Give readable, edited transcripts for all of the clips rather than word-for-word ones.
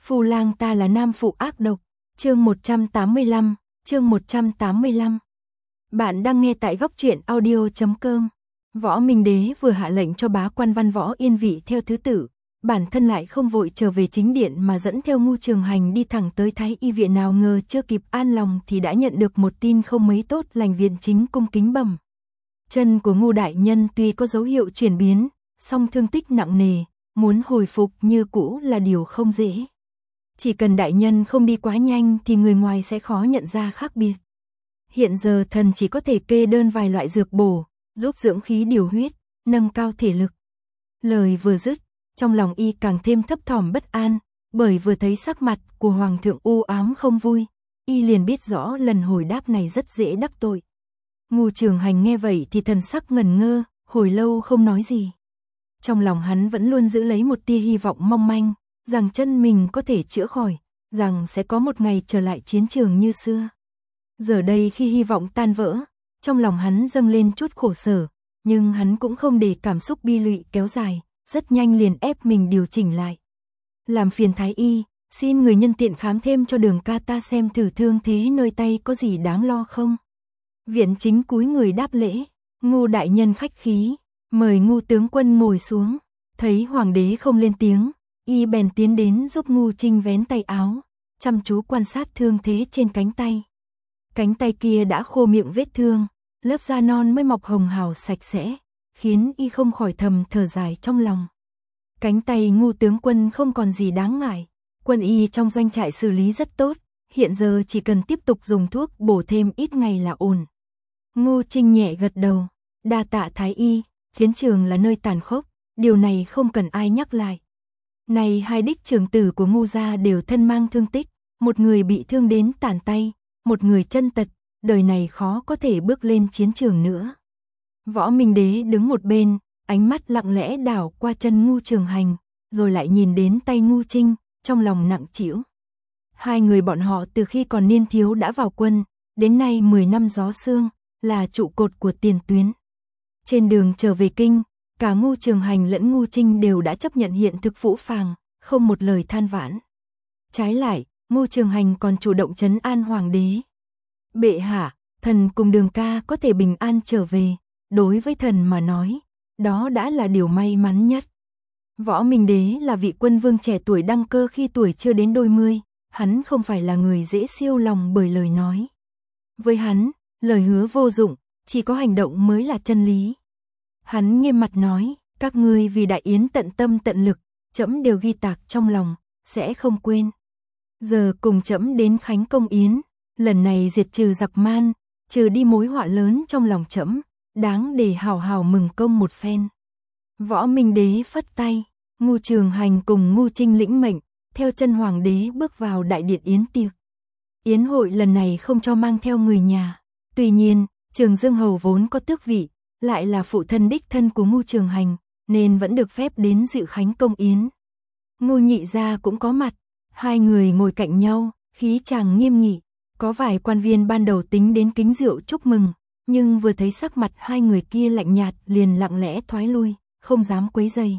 Phu lang ta là nam phụ ác độc. Chương 185, chương 185. Bạn đang nghe tại góc truyện audio.com. Võ Minh Đế vừa hạ lệnh cho bá quan văn võ yên vị theo thứ tự, bản thân lại không vội trở về chính điện mà dẫn theo Ngưu Trường Hành đi thẳng tới Thái Y viện, nào ngờ chưa kịp an lòng thì đã nhận được một tin không mấy tốt lành. Viện chính cung kính bẩm: chân của Ngưu đại nhân tuy có dấu hiệu chuyển biến, song thương tích nặng nề, muốn hồi phục như cũ là điều không dễ. Chỉ cần đại nhân không đi quá nhanh thì người ngoài sẽ khó nhận ra khác biệt. Hiện giờ thần chỉ có thể kê đơn vài loại dược bổ, giúp dưỡng khí điều huyết, nâng cao thể lực. Lời vừa dứt, trong lòng y càng thêm thấp thỏm bất an, bởi vừa thấy sắc mặt của hoàng thượng u ám không vui, y liền biết rõ lần hồi đáp này rất dễ đắc tội. Ngưu Trường Hành nghe vậy thì thần sắc ngẩn ngơ, hồi lâu không nói gì. Trong lòng hắn vẫn luôn giữ lấy một tia hy vọng mong manh, rằng chân mình có thể chữa khỏi, rằng sẽ có một ngày trở lại chiến trường như xưa. Giờ đây khi hy vọng tan vỡ, trong lòng hắn dâng lên chút khổ sở, nhưng hắn cũng không để cảm xúc bi lụy kéo dài, rất nhanh liền ép mình điều chỉnh lại. Làm phiền Thái Y, xin người nhân tiện khám thêm cho Đường ca ta xem thử thương thế nơi tay có gì đáng lo không. Viện chính cúi người đáp lễ: Ngưu đại nhân khách khí, mời Ngưu tướng quân ngồi xuống. Thấy hoàng đế không lên tiếng, y bèn tiến đến giúp Ngưu Trinh vén tay áo, chăm chú quan sát thương thế trên cánh tay. Cánh tay kia đã khô miệng vết thương, lớp da non mới mọc hồng hào sạch sẽ, khiến y không khỏi thầm thở dài trong lòng. Cánh tay Ngưu tướng quân không còn gì đáng ngại, quân y trong doanh trại xử lý rất tốt, hiện giờ chỉ cần tiếp tục dùng thuốc bổ thêm ít ngày là ổn. Ngưu Trinh nhẹ gật đầu: đa tạ Thái Y, chiến trường là nơi tàn khốc, điều này không cần ai nhắc lại. Này hai đích trưởng tử của Ngưu gia đều thân mang thương tích, một người bị thương đến tàn tay, một người chân tật, đời này khó có thể bước lên chiến trường nữa. Võ Minh Đế đứng một bên, ánh mắt lặng lẽ đảo qua chân Ngưu Trường Hành, rồi lại nhìn đến tay Ngưu Trinh, trong lòng nặng trĩu. Hai người bọn họ từ khi còn niên thiếu đã vào quân, đến nay 10 năm gió sương, là trụ cột của tiền tuyến. Trên đường trở về kinh, cả Ngưu Trường Hành lẫn Ngưu Trinh đều đã chấp nhận hiện thực phũ phàng, không một lời than vãn. Trái lại, Ngưu Trường Hành còn chủ động trấn an hoàng đế: bệ hạ, thần cùng Đường ca có thể bình an trở về, đối với thần mà nói, đó đã là điều may mắn nhất. Võ Minh Đế là vị quân vương trẻ tuổi đăng cơ khi tuổi chưa đến đôi mươi, hắn không phải là người dễ xiêu lòng bởi lời nói. Với hắn, lời hứa vô dụng, chỉ có hành động mới là chân lý. Hắn nghiêm mặt nói: các ngươi vì đại yến tận tâm tận lực, trẫm đều ghi tạc trong lòng, sẽ không quên. Giờ cùng trẫm đến khánh công yến, lần này diệt trừ giặc man, trừ đi mối họa lớn trong lòng trẫm, đáng để hào hào mừng công một phen. Võ Minh Đế phất tay, Ngưu Trường Hành cùng Ngưu Trinh lĩnh mệnh, theo chân hoàng đế bước vào đại điện yến tiệc. Yến hội lần này không cho mang theo người nhà, tuy nhiên, Trường Dương Hầu vốn có tước vị, lại là phụ thân đích thân của Ngưu Trường Hành, nên vẫn được phép đến dự khánh công yến. Ngưu nhị gia cũng có mặt, hai người ngồi cạnh nhau, khí chàng nghiêm nghị. Có vài quan viên ban đầu tính đến kính rượu chúc mừng, nhưng vừa thấy sắc mặt hai người kia lạnh nhạt liền lặng lẽ thoái lui, không dám quấy rầy.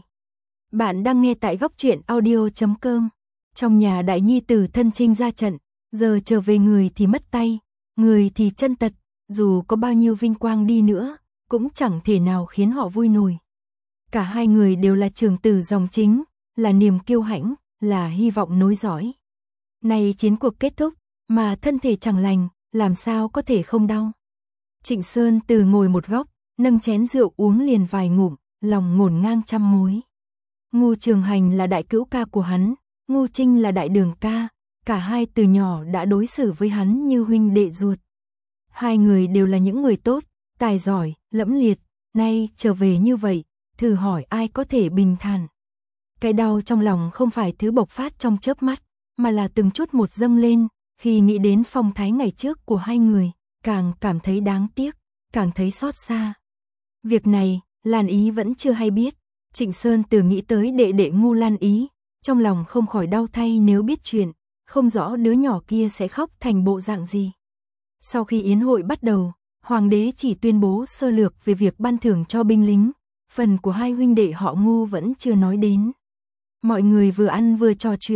Bạn đang nghe tại góc truyện audio.com. Trong nhà đại nhi tử thân chinh ra trận, giờ trở về người thì mất tay, người thì chân tật, dù có bao nhiêu vinh quang đi nữa, cũng chẳng thể nào khiến họ vui nổi. Cả hai người đều là trưởng tử dòng chính, là niềm kiêu hãnh, là hy vọng nối dõi. Nay chiến cuộc kết thúc, mà thân thể chẳng lành, làm sao có thể không đau. Trịnh Sơn Từ ngồi một góc, nâng chén rượu uống liền vài ngụm, lòng ngổn ngang trăm mối. Ngưu Trường Hành là đại cữu ca của hắn, Ngưu Trinh là đại đường ca, cả hai từ nhỏ đã đối xử với hắn như huynh đệ ruột. Hai người đều là những người tốt, tài giỏi, lẫm liệt, nay trở về như vậy, thử hỏi ai có thể bình thản. Cái đau trong lòng không phải thứ bộc phát trong chớp mắt, mà là từng chút một dâng lên. Khi nghĩ đến phong thái ngày trước của hai người, càng cảm thấy đáng tiếc, càng thấy xót xa. Việc này, Lan Ý vẫn chưa hay biết. Trịnh Sơn Từ nghĩ tới đệ đệ Ngưu Lan Ý, trong lòng không khỏi đau thay nếu biết chuyện, không rõ đứa nhỏ kia sẽ khóc thành bộ dạng gì. Sau khi yến hội bắt đầu, hoàng đế chỉ tuyên bố sơ lược về việc ban thưởng cho binh lính, phần của hai huynh đệ họ Ngưu vẫn chưa nói đến. Mọi người vừa ăn vừa trò chuyện,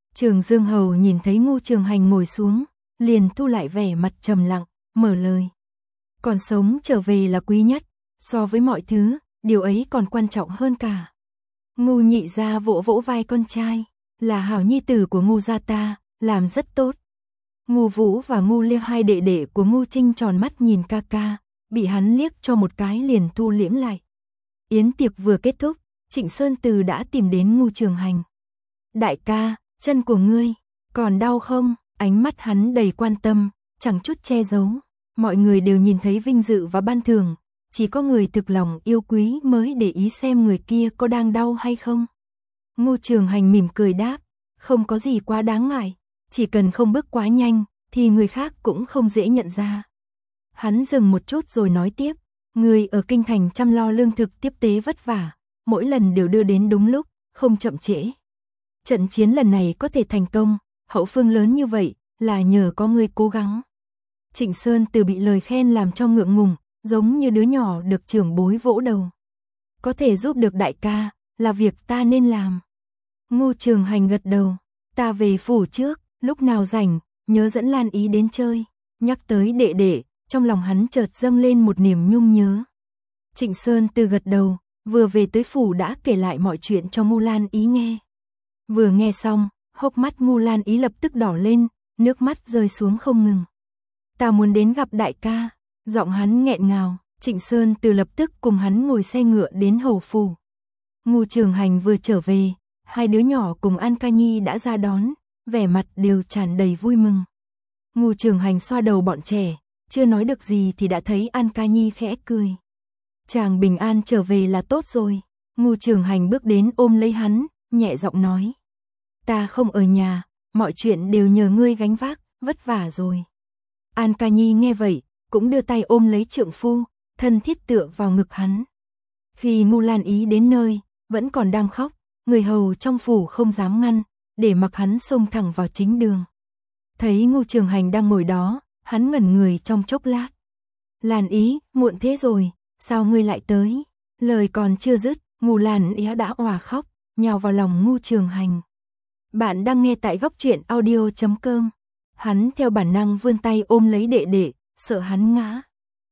Trường Dương Hầu nhìn thấy Ngô Trường Hành ngồi xuống, liền thu lại vẻ mặt trầm lặng, mở lời. Còn sống trở về là quý nhất, so với mọi thứ, điều ấy còn quan trọng hơn cả. Ngô Nhị gia vỗ vỗ vai con trai, là hảo nhi tử của Ngô gia ta, làm rất tốt. Ngô Vũ và Ngô Liêu hai đệ đệ của Ngô Trinh tròn mắt nhìn ca ca, bị hắn liếc cho một cái liền thu liễm lại. Yến tiệc vừa kết thúc, Trịnh Sơn Từ đã tìm đến Ngô Trường Hành. Đại ca, chân của ngươi, còn đau không? Ánh mắt hắn đầy quan tâm, chẳng chút che giấu. Mọi người đều nhìn thấy vinh dự và ban thưởng, chỉ có người thực lòng yêu quý mới để ý xem người kia có đang đau hay không. Ngô Trường Hành mỉm cười đáp, không có gì quá đáng ngại, chỉ cần không bước quá nhanh, thì người khác cũng không dễ nhận ra. Hắn dừng một chút rồi nói tiếp, người ở kinh thành chăm lo lương thực tiếp tế vất vả, mỗi lần đều đưa đến đúng lúc, không chậm trễ. Trận chiến lần này có thể thành công, hậu phương lớn như vậy, là nhờ có người cố gắng. Trịnh Sơn Từ bị lời khen làm cho ngượng ngùng, giống như đứa nhỏ được trưởng bối vỗ đầu. Có thể giúp được đại ca, là việc ta nên làm. Ngô Trường Hành gật đầu, ta về phủ trước, lúc nào rảnh, nhớ dẫn Lan Ý đến chơi. Nhắc tới đệ đệ, trong lòng hắn chợt dâng lên một niềm nhung nhớ. Trịnh Sơn Từ gật đầu, vừa về tới phủ đã kể lại mọi chuyện cho Ngô Lan Ý nghe. Vừa nghe xong, hốc mắt Ngô Lan Ý lập tức đỏ lên, nước mắt rơi xuống không ngừng. Ta muốn đến gặp đại ca, giọng hắn nghẹn ngào. Trịnh Sơn Từ lập tức cùng hắn ngồi xe ngựa đến hầu phủ. Ngô Trường Hành vừa trở về, hai đứa nhỏ cùng An Ca Nhi đã ra đón, vẻ mặt đều tràn đầy vui mừng. Ngô Trường Hành xoa đầu bọn trẻ, chưa nói được gì thì đã thấy An Ca Nhi khẽ cười. Chàng bình an trở về là tốt rồi. Ngô Trường Hành bước đến ôm lấy hắn, nhẹ giọng nói. Ta không ở nhà, mọi chuyện đều nhờ ngươi gánh vác, vất vả rồi. An Ca Nhi nghe vậy, cũng đưa tay ôm lấy trượng phu, thân thiết tựa vào ngực hắn. Khi Ngô Lan Ý đến nơi, vẫn còn đang khóc, người hầu trong phủ không dám ngăn, để mặc hắn xông thẳng vào chính đường. Thấy Ngô Trường Hành đang ngồi đó, hắn ngẩn người trong chốc lát. Lan Ý, muộn thế rồi, sao ngươi lại tới? Lời còn chưa dứt, Ngô Lan Ý đã òa khóc, nhào vào lòng Ngô Trường Hành. Bạn đang nghe tại góc truyện audio.com. Hắn theo bản năng vươn tay ôm lấy đệ đệ, sợ hắn ngã.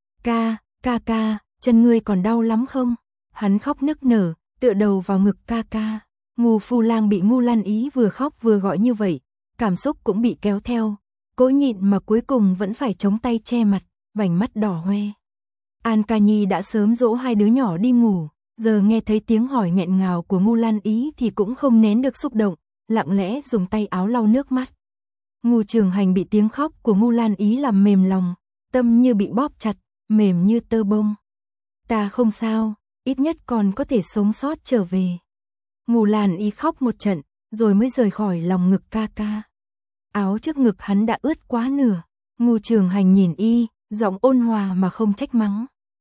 Ca, chân ngươi còn đau lắm không? Hắn khóc nức nở, tựa đầu vào ngực ca ca. Ngô Phu Lang bị Ngô Lan Ý vừa khóc vừa gọi như vậy, cảm xúc cũng bị kéo theo. Cố nhịn mà cuối cùng vẫn phải chống tay che mặt, vành mắt đỏ hoe. An Ca Nhi đã sớm dỗ hai đứa nhỏ đi ngủ, giờ nghe thấy tiếng hỏi nghẹn ngào của Ngô Lan Ý thì cũng không nén được xúc động, lặng lẽ dùng tay áo lau nước mắt. Ngô Trường Hành bị tiếng khóc của Ngô Lan Ý làm mềm lòng, tâm như bị bóp chặt, mềm như tơ bông. Ta không sao, ít nhất còn có thể sống sót trở về. Ngô Lan Ý khóc một trận, rồi mới rời khỏi lòng ngực ca ca. Áo trước ngực hắn đã ướt quá nửa. Ngô Trường Hành nhìn y, giọng ôn hòa mà không trách mắng.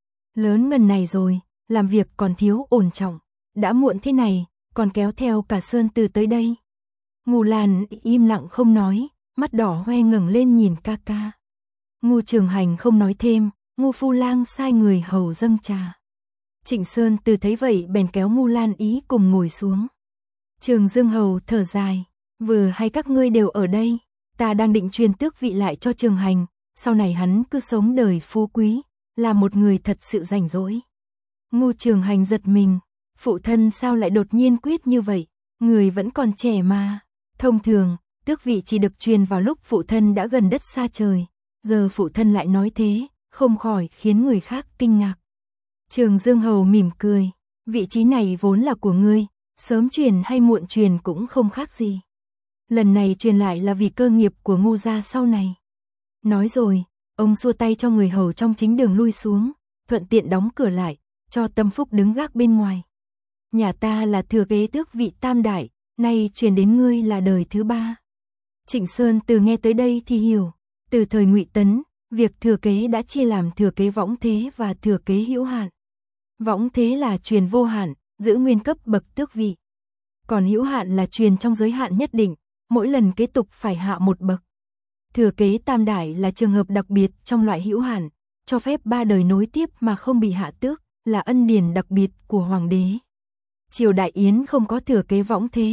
Lớn ngần này rồi, làm việc còn thiếu ổn trọng. Đã muộn thế này, còn kéo theo cả Sơn Từ tới đây. Ngô Lan im lặng không nói, mắt đỏ hoe ngẩng lên nhìn ca ca. Ngô Trường Hành không nói thêm, Ngô Phu Lang sai người hầu dâng trà. Trịnh Sơn Từ thấy vậy bèn kéo Ngô Lan Ý cùng ngồi xuống. Trường Dương Hầu thở dài, vừa hay các ngươi đều ở đây, ta đang định truyền tước vị lại cho Trường Hành, sau này hắn cứ sống đời phú quý, là một người thật sự rảnh rỗi. Ngô Trường Hành giật mình, phụ thân sao lại đột nhiên quyết như vậy, người vẫn còn trẻ mà. Thông thường, tước vị chỉ được truyền vào lúc phụ thân đã gần đất xa trời, giờ phụ thân lại nói thế, không khỏi khiến người khác kinh ngạc. Trường Dương Hầu mỉm cười, vị trí này vốn là của ngươi, sớm truyền hay muộn truyền cũng không khác gì. Lần này truyền lại là vì cơ nghiệp của Ngô gia sau này. Nói rồi, ông xua tay cho người hầu trong chính đường lui xuống, thuận tiện đóng cửa lại, cho Tâm Phúc đứng gác bên ngoài. Nhà ta là thừa kế tước vị tam đại, nay truyền đến ngươi là đời thứ ba. Trịnh Sơn Từ nghe tới đây thì hiểu, từ thời Ngụy Tấn, việc thừa kế đã chia làm thừa kế võng thế và thừa kế hữu hạn. Võng thế là truyền vô hạn, giữ nguyên cấp bậc tước vị. Còn hữu hạn là truyền trong giới hạn nhất định, mỗi lần kế tục phải hạ một bậc. Thừa kế tam đại là trường hợp đặc biệt trong loại hữu hạn, cho phép 3 đời nối tiếp mà không bị hạ tước, là ân điển đặc biệt của hoàng đế. Triều Đại Yến không có thừa kế võng thế,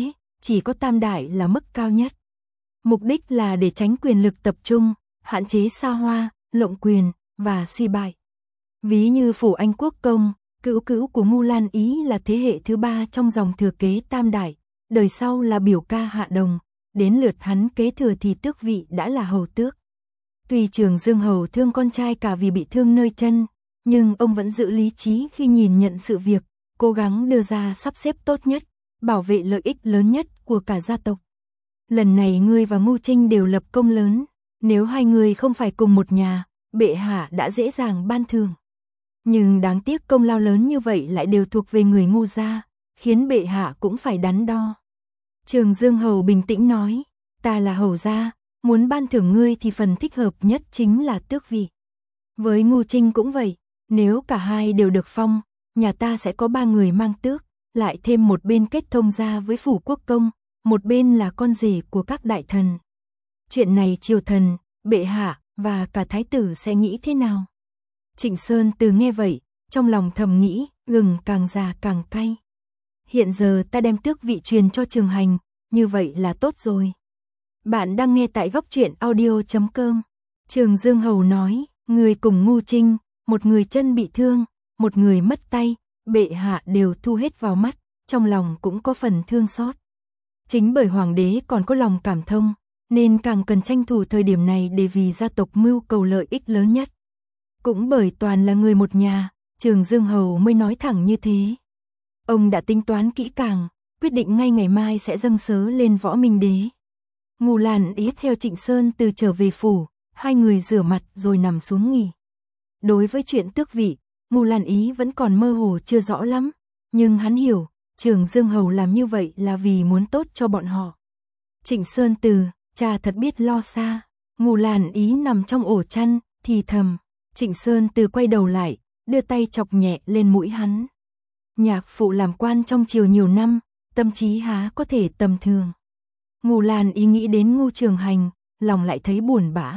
chỉ có tam đại là mức cao nhất. Mục đích là để tránh quyền lực tập trung, hạn chế xa hoa, lộng quyền và suy bại. Ví như Phủ Anh Quốc công, cữu cữu của Ngưu Lan Ý là thế hệ thứ 3 trong dòng thừa kế tam đại, đời sau là biểu ca Hạ Đồng, đến lượt hắn kế thừa thì tước vị đã là hầu tước. Tuy Trường Dương hầu thương con trai cả vì bị thương nơi chân, nhưng ông vẫn giữ lý trí khi nhìn nhận sự việc, cố gắng đưa ra sắp xếp tốt nhất, bảo vệ lợi ích lớn nhất của cả gia tộc. Lần này ngươi và Ngưu Trinh đều lập công lớn, nếu hai người không phải cùng một nhà, bệ hạ đã dễ dàng ban thưởng. Nhưng đáng tiếc công lao lớn như vậy lại đều thuộc về người Ngưu gia, khiến bệ hạ cũng phải đắn đo. Trường Dương hầu bình tĩnh nói, ta là hầu gia, muốn ban thưởng ngươi thì phần thích hợp nhất chính là tước vị. Với Ngưu Trinh cũng vậy, nếu cả hai đều được phong, nhà ta sẽ có 3 người mang tước, lại thêm một bên kết thông gia với Phủ Quốc công, một bên là con rể của các đại thần. Chuyện này triều thần, bệ hạ và cả thái tử sẽ nghĩ thế nào? Trịnh Sơn Từ nghe vậy, trong lòng thầm nghĩ, gừng càng già càng cay. Hiện giờ ta đem tước vị truyền cho Trường Hành, như vậy là tốt rồi. Bạn đang nghe tại góc truyện audio.com. Trường Dương hầu nói, người cùng Ngưu Trinh, một người chân bị thương, một người mất tay, bệ hạ đều thu hết vào mắt, trong lòng cũng có phần thương xót. Chính bởi hoàng đế còn có lòng cảm thông, nên càng cần tranh thủ thời điểm này để vì gia tộc mưu cầu lợi ích lớn nhất. Cũng bởi toàn là người một nhà, Trường Dương hầu mới nói thẳng như thế. Ông đã tính toán kỹ càng, quyết định ngay ngày mai sẽ dâng sớ lên Võ Minh Đế. Ngưu Lan Ý theo Trịnh Sơn Từ trở về phủ, hai người rửa mặt rồi nằm xuống nghỉ. Đối với chuyện tước vị, Ngưu Lan Ý vẫn còn mơ hồ chưa rõ lắm, nhưng hắn hiểu, Trường Dương hầu làm như vậy là vì muốn tốt cho bọn họ. Trịnh Sơn Từ, cha thật biết lo xa. Ngưu Lan Ý nằm trong ổ chăn, thì thầm. Trịnh Sơn Từ quay đầu lại, đưa tay chọc nhẹ lên mũi hắn. Nhạc phụ làm quan trong triều nhiều năm, tâm trí há có thể tầm thường. Ngưu Lan Ý nghĩ đến Ngưu Trường Hành, lòng lại thấy buồn bã.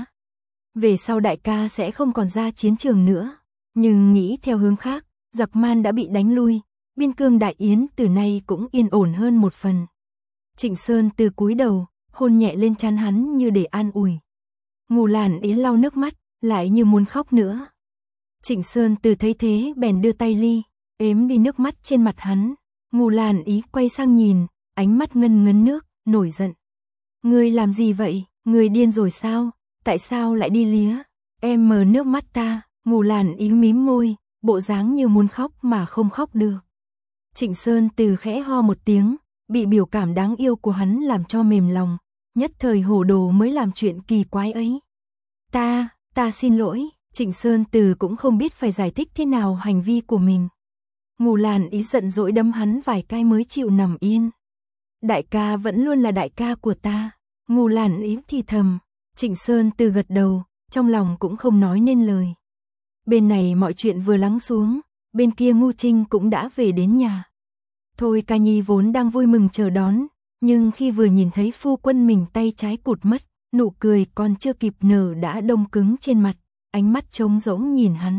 Về sau đại ca sẽ không còn ra chiến trường nữa, nhưng nghĩ theo hướng khác, giặc Man đã bị đánh lui, biên cương Đại Yến từ nay cũng yên ổn hơn một phần. Trịnh Sơn Từ cúi đầu, hôn nhẹ lên trán hắn như để an ủi. Ngưu Lan Ý lau nước mắt, lại như muốn khóc nữa. Trịnh Sơn Từ thấy thế bèn đưa tay ếm đi nước mắt trên mặt hắn. Ngưu Lan Ý quay sang nhìn, ánh mắt ngân ngấn nước, nổi giận. Ngươi làm gì vậy? Ngươi điên rồi sao? Tại sao lại đi lía? Em mờ nước mắt ta. Ngưu Lan Ý mím môi, bộ dáng như muốn khóc mà không khóc được. Trịnh Sơn Từ khẽ ho một tiếng, bị biểu cảm đáng yêu của hắn làm cho mềm lòng, nhất thời hổ đồ mới làm chuyện kỳ quái ấy. Ta xin lỗi. Trịnh Sơn Từ cũng không biết phải giải thích thế nào hành vi của mình. Ngưu Lan Ý giận dỗi đấm hắn vài cái mới chịu nằm yên. Đại ca vẫn luôn là đại ca của ta. Ngưu Lan Ý thì thầm. Trịnh Sơn Từ gật đầu, trong lòng cũng không nói nên lời. Bên này mọi chuyện vừa lắng xuống, bên kia Ngưu Trinh cũng đã về đến nhà. Thôi Ca Nhi vốn đang vui mừng chờ đón, nhưng khi vừa nhìn thấy phu quân mình tay trái cụt mất, nụ cười còn chưa kịp nở đã đông cứng trên mặt, ánh mắt trống rỗng nhìn hắn.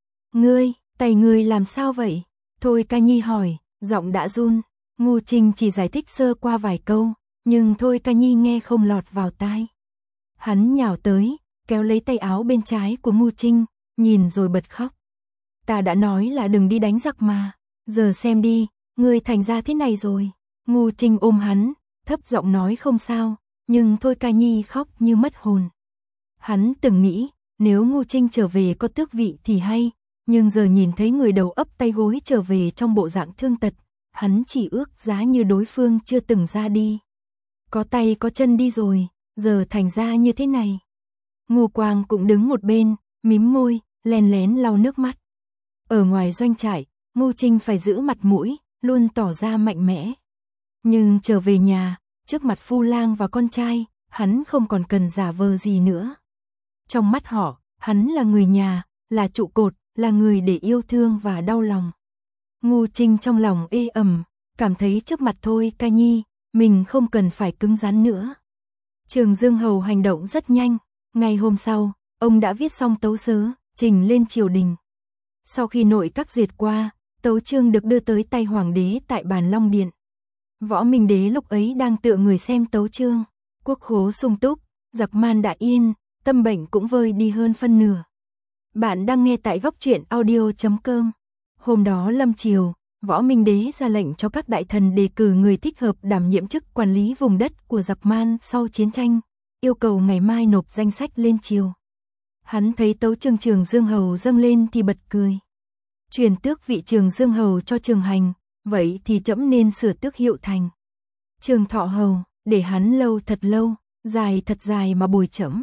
Tay ngươi làm sao vậy? Thôi Ca Nhi hỏi, giọng đã run. Ngưu Trinh chỉ giải thích sơ qua vài câu, nhưng Thôi Ca Nhi nghe không lọt vào tai. Hắn nhào tới, kéo lấy tay áo bên trái của Ngưu Trinh, nhìn rồi bật khóc. Ta đã nói là đừng đi đánh giặc mà, giờ xem đi, ngươi thành ra thế này rồi. Ngưu Trinh ôm hắn, thấp giọng nói không sao, nhưng Thôi Ca Nhi khóc như mất hồn. Hắn từng nghĩ, nếu Ngưu Trinh trở về có tước vị thì hay, nhưng giờ nhìn thấy người đầu ấp tay gối trở về trong bộ dạng thương tật, hắn chỉ ước giá như đối phương chưa từng ra đi. Có tay có chân đi rồi, giờ thành ra như thế này. Ngưu Quang cũng đứng một bên, mím môi, lén lén lau nước mắt. Ở ngoài doanh trại, Ngưu Trinh phải giữ mặt mũi, luôn tỏ ra mạnh mẽ. Nhưng trở về nhà, trước mặt phu lang và con trai, hắn không còn cần giả vờ gì nữa. Trong mắt họ, hắn là người nhà, là trụ cột, là người để yêu thương và đau lòng. Ngưu Trinh trong lòng ê ẩm, cảm thấy trước mặt Thôi Ca Nhi, mình không cần phải cứng rắn nữa. Trường Dương hầu hành động rất nhanh, ngày hôm sau, ông đã viết xong tấu sớ, trình lên triều đình. Sau khi nội các duyệt qua, tấu chương được đưa tới tay hoàng đế tại bàn Long Điện. Võ Minh Đế lúc ấy đang tựa người xem tấu chương, quốc khố sung túc, giặc man đã yên, tâm bệnh cũng vơi đi hơn phân nửa. Bạn đang nghe tại góc truyện audio.com. Hôm đó lâm chiều, Võ Minh Đế ra lệnh cho các đại thần đề cử người thích hợp đảm nhiệm chức quản lý vùng đất của giặc man sau chiến tranh, yêu cầu ngày mai nộp danh sách lên triều. Hắn thấy tấu chương Trường Dương Hầu dâng lên thì bật cười. Truyền tước vị Trường Dương Hầu cho Trường Hành, vậy thì trẫm nên sửa tước hiệu thành Trường Thọ Hầu, để hắn lâu thật lâu, dài thật dài mà bồi trẫm.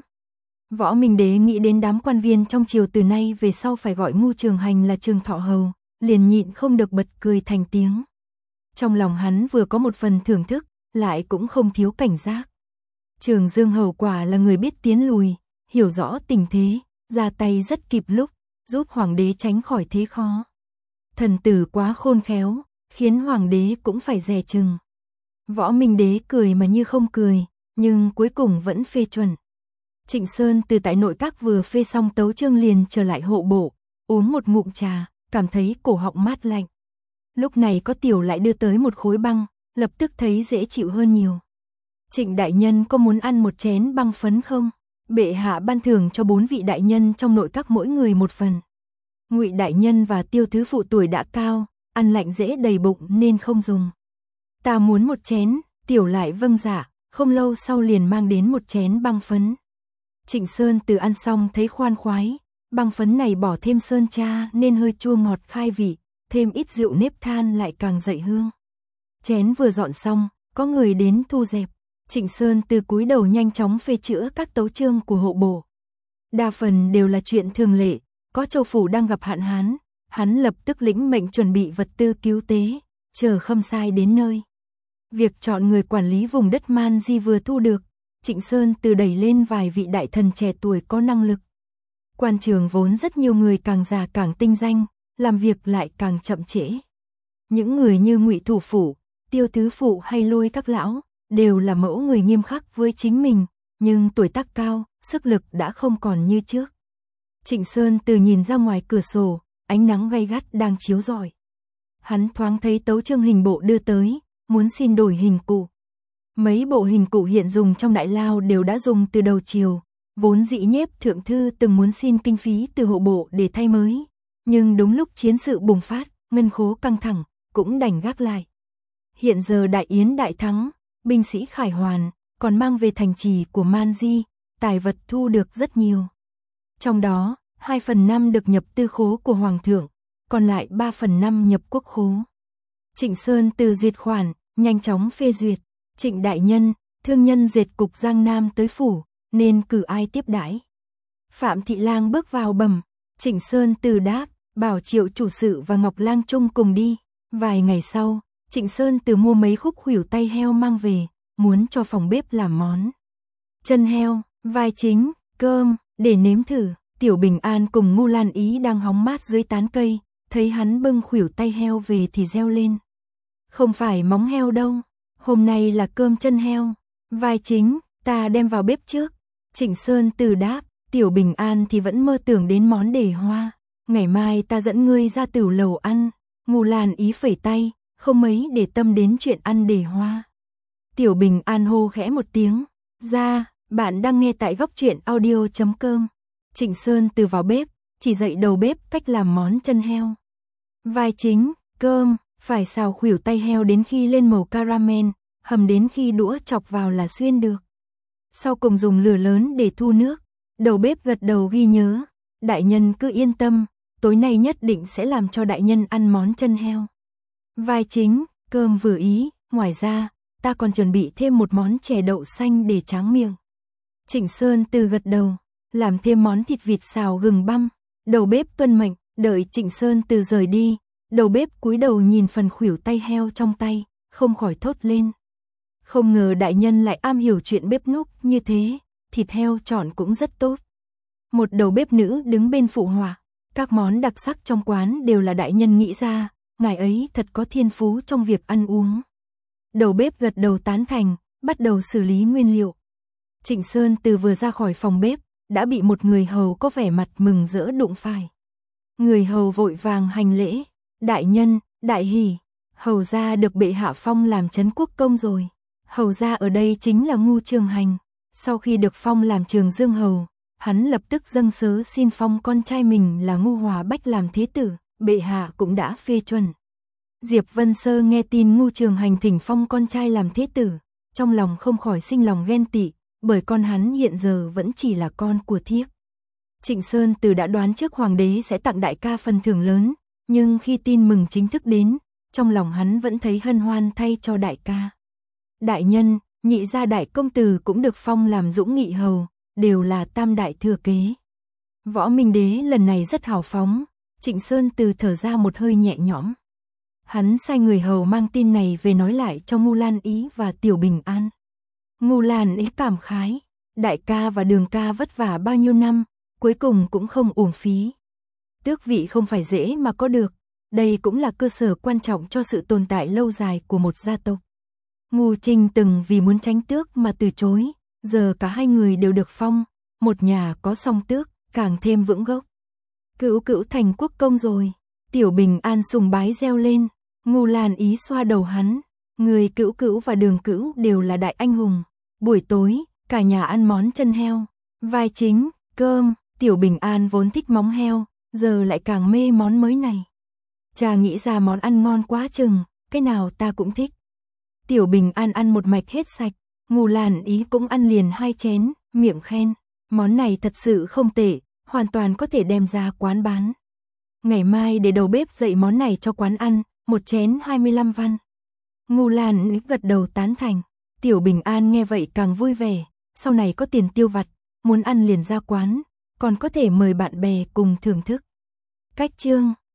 Võ Minh Đế nghĩ đến đám quan viên trong triều từ nay về sau phải gọi ngu Trường Hành là Trường Thọ Hầu, liền nhịn không được bật cười thành tiếng. Trong lòng hắn vừa có một phần thưởng thức, lại cũng không thiếu cảnh giác. Trường Dương Hầu quả là người biết tiến lùi, hiểu rõ tình thế, ra tay rất kịp lúc, giúp hoàng đế tránh khỏi thế khó. Thần tử quá khôn khéo, khiến hoàng đế cũng phải dè chừng. Võ Minh Đế cười mà như không cười, nhưng cuối cùng vẫn phê chuẩn. Trịnh Sơn từ tại nội các vừa phê xong tấu chương liền trở lại hộ bộ, uống một ngụm trà, cảm thấy cổ họng mát lạnh. Lúc này có Tiểu lại đưa tới một khối băng, lập tức thấy dễ chịu hơn nhiều. Trịnh đại nhân có muốn ăn một chén băng phấn không? Bệ hạ ban thưởng cho 4 vị đại nhân trong nội các mỗi người một phần. Ngụy đại nhân và Tiêu thứ phụ tuổi đã cao, ăn lạnh dễ đầy bụng nên không dùng. Ta muốn một chén, Tiểu lại vâng dạ, không lâu sau liền mang đến một chén băng phấn. Trịnh Sơn từ ăn xong thấy khoan khoái, băng phấn này bỏ thêm sơn tra nên hơi chua ngọt khai vị, thêm ít rượu nếp than lại càng dậy hương. Chén vừa dọn xong, có người đến thu dẹp. Trịnh Sơn từ cúi đầu nhanh chóng phê chữa các tấu chương của hộ bộ. Đa phần đều là chuyện thường lệ, có châu phủ đang gặp hạn hán, hắn lập tức lĩnh mệnh chuẩn bị vật tư cứu tế, chờ Khâm Sai đến nơi. Việc chọn người quản lý vùng đất Man Di vừa thu được, Trịnh Sơn từ đẩy lên vài vị đại thần trẻ tuổi có năng lực. Quan trường vốn rất nhiều người càng già càng tinh danh, làm việc lại càng chậm trễ. Những người như Ngụy thủ phủ, Tiêu tứ phụ hay Lôi các lão đều là mẫu người nghiêm khắc với chính mình, nhưng tuổi tác cao, sức lực đã không còn như trước. Trịnh Sơn từ nhìn ra ngoài cửa sổ, ánh nắng gay gắt đang chiếu rọi. Hắn thoáng thấy tấu chương hình bộ đưa tới, muốn xin đổi hình cụ. Mấy bộ hình cụ hiện dùng trong đại lao đều đã dùng từ đầu chiều, vốn dĩ Nhiếp thượng thư từng muốn xin kinh phí từ hộ bộ để thay mới, nhưng đúng lúc chiến sự bùng phát, ngân khố căng thẳng, cũng đành gác lại. Hiện giờ đại yến đại thắng, binh sĩ khải hoàn, còn mang về thành trì của Man Di, tài vật thu được rất nhiều. Trong đó, 2/5 được nhập tư khố của Hoàng thượng, còn lại 3/5 nhập quốc khố. Trịnh Sơn từ duyệt khoản, nhanh chóng phê duyệt. Trịnh đại nhân, thương nhân dệt cục Giang Nam tới phủ, nên cử ai tiếp đãi. Phạm Thị Lang bước vào bẩm, Trịnh Sơn từ đáp, bảo Triệu chủ sự và Ngọc Lang chung cùng đi. Vài ngày sau, Trịnh Sơn từ mua mấy khúc khuỷu tay heo mang về, muốn cho phòng bếp làm món chân heo, vai chính, cơm, để nếm thử. Tiểu Bình An cùng Ngu Lan Ý đang hóng mát dưới tán cây, thấy hắn bưng khuỷu tay heo về thì reo lên. Không phải móng heo đâu, hôm nay là cơm chân heo, vai chính, ta đem vào bếp trước. Trịnh Sơn từ đáp, Tiểu Bình An thì vẫn mơ tưởng đến món đề hoa, ngày mai ta dẫn ngươi ra tửu lầu ăn. Ngu Lan Ý phẩy tay, không mấy để tâm đến chuyện ăn đề hoa. Tiểu Bình An hô khẽ một tiếng, ra, bạn đang nghe tại góc truyện audio.com. Trịnh Sơn từ vào bếp, chỉ dạy đầu bếp cách làm món chân heo. Vai chính, cơm, phải xào khuỷu tay heo đến khi lên màu caramel, hầm đến khi đũa chọc vào là xuyên được. Sau cùng dùng lửa lớn để thu nước. Đầu bếp gật đầu ghi nhớ, đại nhân cứ yên tâm, tối nay nhất định sẽ làm cho đại nhân ăn món chân heo. Vai chính, cơm vừa ý, ngoài ra, ta còn chuẩn bị thêm một món chè đậu xanh để tráng miệng. Trịnh Sơn từ gật đầu, làm thêm món thịt vịt xào gừng băm. Đầu bếp tuân mệnh, đợi Trịnh Sơn từ rời đi, đầu bếp cúi đầu nhìn phần khuỷu tay heo trong tay, không khỏi thốt lên. Không ngờ đại nhân lại am hiểu chuyện bếp núc như thế, thịt heo chọn cũng rất tốt. Một đầu bếp nữ đứng bên phụ họa, các món đặc sắc trong quán đều là đại nhân nghĩ ra, ngài ấy thật có thiên phú trong việc ăn uống. Đầu bếp gật đầu tán thành, bắt đầu xử lý nguyên liệu. Trịnh Sơn từ vừa ra khỏi phòng bếp, đã bị một người hầu có vẻ mặt mừng rỡ đụng phải. Người hầu vội vàng hành lễ, đại nhân, đại hỉ. Hầu gia được bệ hạ phong làm trấn quốc công rồi. Hầu gia ở đây chính là Ngu Trường Hành. Sau khi được phong làm Trường Dương hầu, hắn lập tức dâng sớ xin phong con trai mình là Ngu Hòa Bách làm thế tử, bệ hạ cũng đã phê chuẩn. Diệp Vân Sơ nghe tin Ngu Trường Hành thỉnh phong con trai làm thế tử, trong lòng không khỏi sinh lòng ghen tị, bởi con hắn hiện giờ vẫn chỉ là con của thiếp. Trịnh Sơn Từ đã đoán trước hoàng đế sẽ tặng đại ca phần thưởng lớn, nhưng khi tin mừng chính thức đến, trong lòng hắn vẫn thấy hân hoan thay cho đại ca. Đại nhân, nhị gia đại công tử cũng được phong làm Dũng Nghị hầu, đều là tam đại thừa kế. Võ Minh Đế lần này rất hào phóng, Trịnh Sơn Từ thở ra một hơi nhẹ nhõm. Hắn sai người hầu mang tin này về nói lại cho Ngu Lan Ý và Tiểu Bình An. Ngu Lan Ý cảm khái, đại ca và Đường ca vất vả bao nhiêu năm, cuối cùng cũng không uổng phí. Tước vị không phải dễ mà có được, đây cũng là cơ sở quan trọng cho sự tồn tại lâu dài của một gia tộc. Ngu Trinh từng vì muốn tránh tước mà từ chối, giờ cả hai người đều được phong, một nhà có song tước, càng thêm vững gốc. Cữu cữu thành quốc công rồi, Tiểu Bình An sùng bái reo lên, Ngu Lan Ý xoa đầu hắn, người Cữu cữu và Đường cữu đều là đại anh hùng. Buổi tối, cả nhà ăn món chân heo, vai chính, cơm, Tiểu Bình An vốn thích móng heo, giờ lại càng mê món mới này. Cha nghĩ ra món ăn ngon quá chừng, cái nào ta cũng thích. Tiểu Bình An ăn một mạch hết sạch, Ngu Lan Ý cũng ăn liền 2 chén, miệng khen, món này thật sự không tệ, hoàn toàn có thể đem ra quán bán. Ngày mai để đầu bếp dạy món này cho quán ăn, một chén 25 văn. Ngu Lan Ý gật đầu tán thành, Tiểu Bình An nghe vậy càng vui vẻ, sau này có tiền tiêu vặt, muốn ăn liền ra quán, còn có thể mời bạn bè cùng thưởng thức. Cách chương